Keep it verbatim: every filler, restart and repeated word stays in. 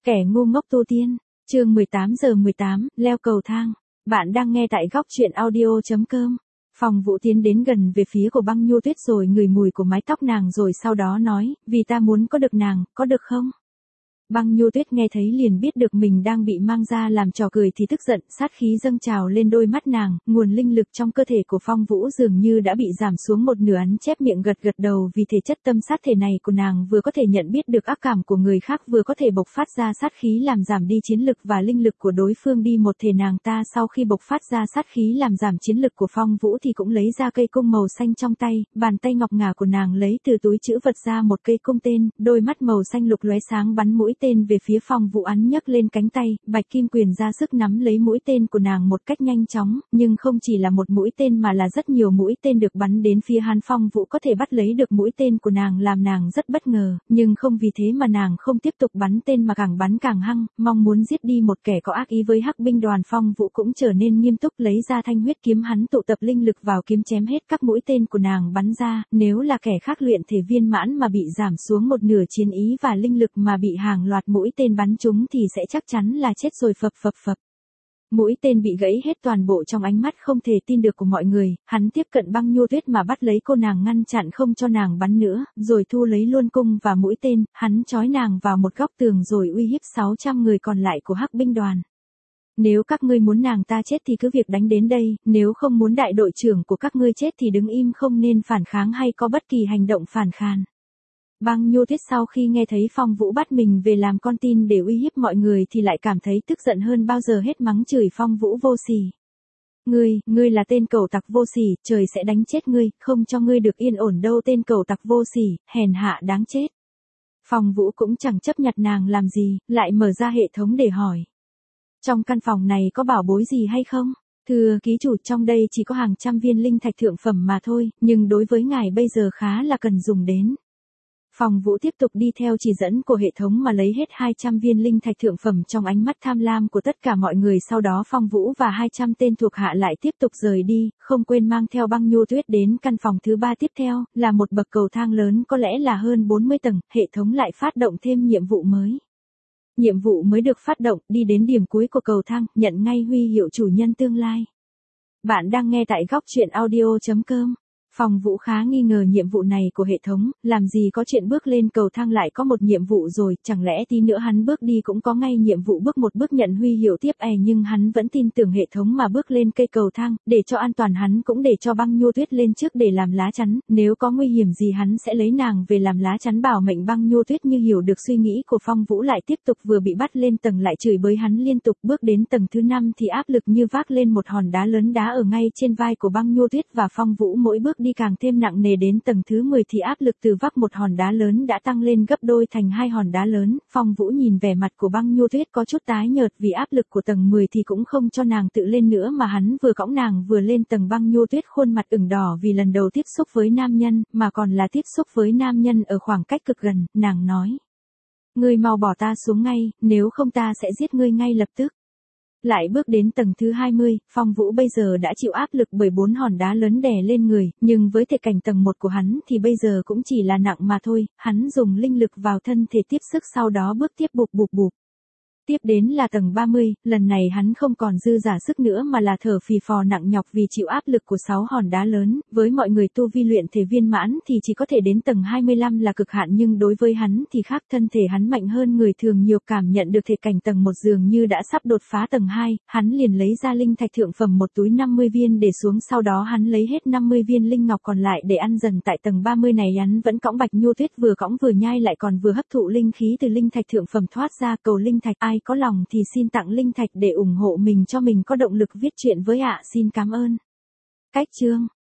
Kẻ ngu ngốc tu tiên, chương mười tám giờ mười tám, leo cầu thang. Bạn đang nghe tại góc truyện audio.com. Phong Vũ tiến đến gần về phía của Băng Nhu Tuyết rồi ngửi mùi của mái tóc nàng rồi sau đó nói, vì ta muốn có được nàng, có được không? Băng Nhu Tuyết nghe thấy liền biết được mình đang bị mang ra làm trò cười thì tức giận, sát khí dâng trào lên đôi mắt nàng, nguồn linh lực trong cơ thể của Phong Vũ dường như đã bị giảm xuống một nửa, hắn chép miệng gật gật đầu vì thể chất tâm sát thể này của nàng vừa có thể nhận biết được ác cảm của người khác vừa có thể bộc phát ra sát khí làm giảm đi chiến lực và linh lực của đối phương đi một thể. Nàng ta sau khi bộc phát ra sát khí làm giảm chiến lực của Phong Vũ thì cũng lấy ra cây cung màu xanh trong tay, bàn tay ngọc ngà của nàng lấy từ túi trữ vật ra một cây cung tên, đôi mắt màu xanh lục lóe sáng bắn mũi tên về phía Phong Vũ. Án nhấc lên cánh tay, bạch kim quyền ra sức nắm lấy mũi tên của nàng một cách nhanh chóng, nhưng không chỉ là một mũi tên mà là rất nhiều mũi tên được bắn đến phía hắn. Phong Vũ có thể bắt lấy được mũi tên của nàng làm nàng rất bất ngờ, nhưng không vì thế mà nàng không tiếp tục bắn tên mà càng bắn càng hăng, mong muốn giết đi một kẻ có ác ý với Hắc binh đoàn. Phong Vũ cũng trở nên nghiêm túc, lấy ra thanh huyết kiếm, hắn tụ tập linh lực vào kiếm chém hết các mũi tên của nàng bắn ra. Nếu là kẻ khác luyện thể viên mãn mà bị giảm xuống một nửa chiến ý và linh lực mà bị hàng loạt mũi tên bắn trúng thì sẽ chắc chắn là chết rồi. Phập phập phập. Mũi tên bị gãy hết toàn bộ. Trong ánh mắt không thể tin được của mọi người, hắn tiếp cận Băng Nhu Tuyết mà bắt lấy cô nàng, ngăn chặn không cho nàng bắn nữa, rồi thu lấy luôn cung và mũi tên, hắn trói nàng vào một góc tường rồi uy hiếp sáu trăm người còn lại của Hắc binh đoàn. Nếu các ngươi muốn nàng ta chết thì cứ việc đánh đến đây, nếu không muốn đại đội trưởng của các ngươi chết thì đứng im, không nên phản kháng hay có bất kỳ hành động phản kháng. Băng Nhu Tuyết sau khi nghe thấy Phong Vũ bắt mình về làm con tin để uy hiếp mọi người thì lại cảm thấy tức giận hơn bao giờ hết, mắng chửi Phong Vũ vô sỉ. Ngươi, ngươi là tên cẩu tặc vô sỉ, trời sẽ đánh chết ngươi, không cho ngươi được yên ổn đâu, tên cẩu tặc vô sỉ, hèn hạ đáng chết. Phong Vũ cũng chẳng chấp nhặt nàng làm gì, lại mở ra hệ thống để hỏi. Trong căn phòng này có bảo bối gì hay không? Thưa ký chủ, trong đây chỉ có hàng trăm viên linh thạch thượng phẩm mà thôi, nhưng đối với ngài bây giờ khá là cần dùng đến. Phong Vũ tiếp tục đi theo chỉ dẫn của hệ thống mà lấy hết hai trăm viên linh thạch thượng phẩm trong ánh mắt tham lam của tất cả mọi người. Sau đó Phong Vũ và hai trăm tên thuộc hạ lại tiếp tục rời đi, không quên mang theo Băng Nhu Tuyết đến căn phòng thứ ba. Tiếp theo là một bậc cầu thang lớn, có lẽ là hơn bốn mươi tầng, hệ thống lại phát động thêm nhiệm vụ mới. Nhiệm vụ mới được phát động, đi đến điểm cuối của cầu thang, nhận ngay huy hiệu chủ nhân tương lai. Bạn đang nghe tại góc truyện audio.com. Phong Vũ khá nghi ngờ nhiệm vụ này của hệ thống, làm gì có chuyện bước lên cầu thang lại có một nhiệm vụ rồi, chẳng lẽ tí nữa hắn bước đi cũng có ngay nhiệm vụ bước một bước nhận huy hiệu tiếp e. Nhưng hắn vẫn tin tưởng hệ thống mà bước lên cây cầu thang, để cho an toàn hắn cũng để cho Băng Nhu Tuyết lên trước để làm lá chắn, nếu có nguy hiểm gì hắn sẽ lấy nàng về làm lá chắn bảo mệnh. Băng Nhu Tuyết như hiểu được suy nghĩ của Phong Vũ lại tiếp tục, vừa bị bắt lên tầng lại chửi bới hắn liên tục. Bước đến tầng thứ năm thì áp lực như vác lên một hòn đá lớn đá ở ngay trên vai của Băng Nhu Tuyết và Phong Vũ, mỗi bước đi càng thêm nặng nề. Đến tầng thứ mười thì áp lực từ vác một hòn đá lớn đã tăng lên gấp đôi thành hai hòn đá lớn. Phong Vũ nhìn vẻ mặt của Băng Nhu Tuyết có chút tái nhợt vì áp lực của tầng mười thì cũng không cho nàng tự lên nữa mà hắn vừa cõng nàng vừa lên tầng. Băng Nhu Tuyết khuôn mặt ửng đỏ vì lần đầu tiếp xúc với nam nhân, mà còn là tiếp xúc với nam nhân ở khoảng cách cực gần. Nàng nói: Ngươi mau bỏ ta xuống ngay, nếu không ta sẽ giết ngươi ngay lập tức. Lại bước đến tầng thứ hai mươi, Phong Vũ bây giờ đã chịu áp lực bởi bốn hòn đá lớn đè lên người, nhưng với thể cảnh tầng một của hắn thì bây giờ cũng chỉ là nặng mà thôi. Hắn dùng linh lực vào thân thể tiếp sức, sau đó bước tiếp bụp bụp bụp. Tiếp đến là tầng ba mươi, lần này hắn không còn dư giả sức nữa mà là thở phì phò nặng nhọc vì chịu áp lực của sáu hòn đá lớn. Với mọi người tu vi luyện thể viên mãn thì chỉ có thể đến tầng hai mươi lăm là cực hạn, nhưng đối với hắn thì khác, thân thể hắn mạnh hơn người thường nhiều, cảm nhận được thể cảnh tầng một dường như đã sắp đột phá tầng hai, hắn liền lấy ra linh thạch thượng phẩm một túi năm mươi viên để xuống, sau đó hắn lấy hết năm mươi viên linh ngọc còn lại để ăn dần. Tại tầng ba mươi này hắn vẫn cõng Bạch Nhu Tuyết, vừa cõng vừa nhai lại còn vừa hấp thụ linh khí từ linh thạch thượng phẩm thoát ra. Cầu linh thạch, ai có lòng thì xin tặng linh thạch để ủng hộ mình cho mình có động lực viết truyện với ạ, xin cảm ơn. Cách chương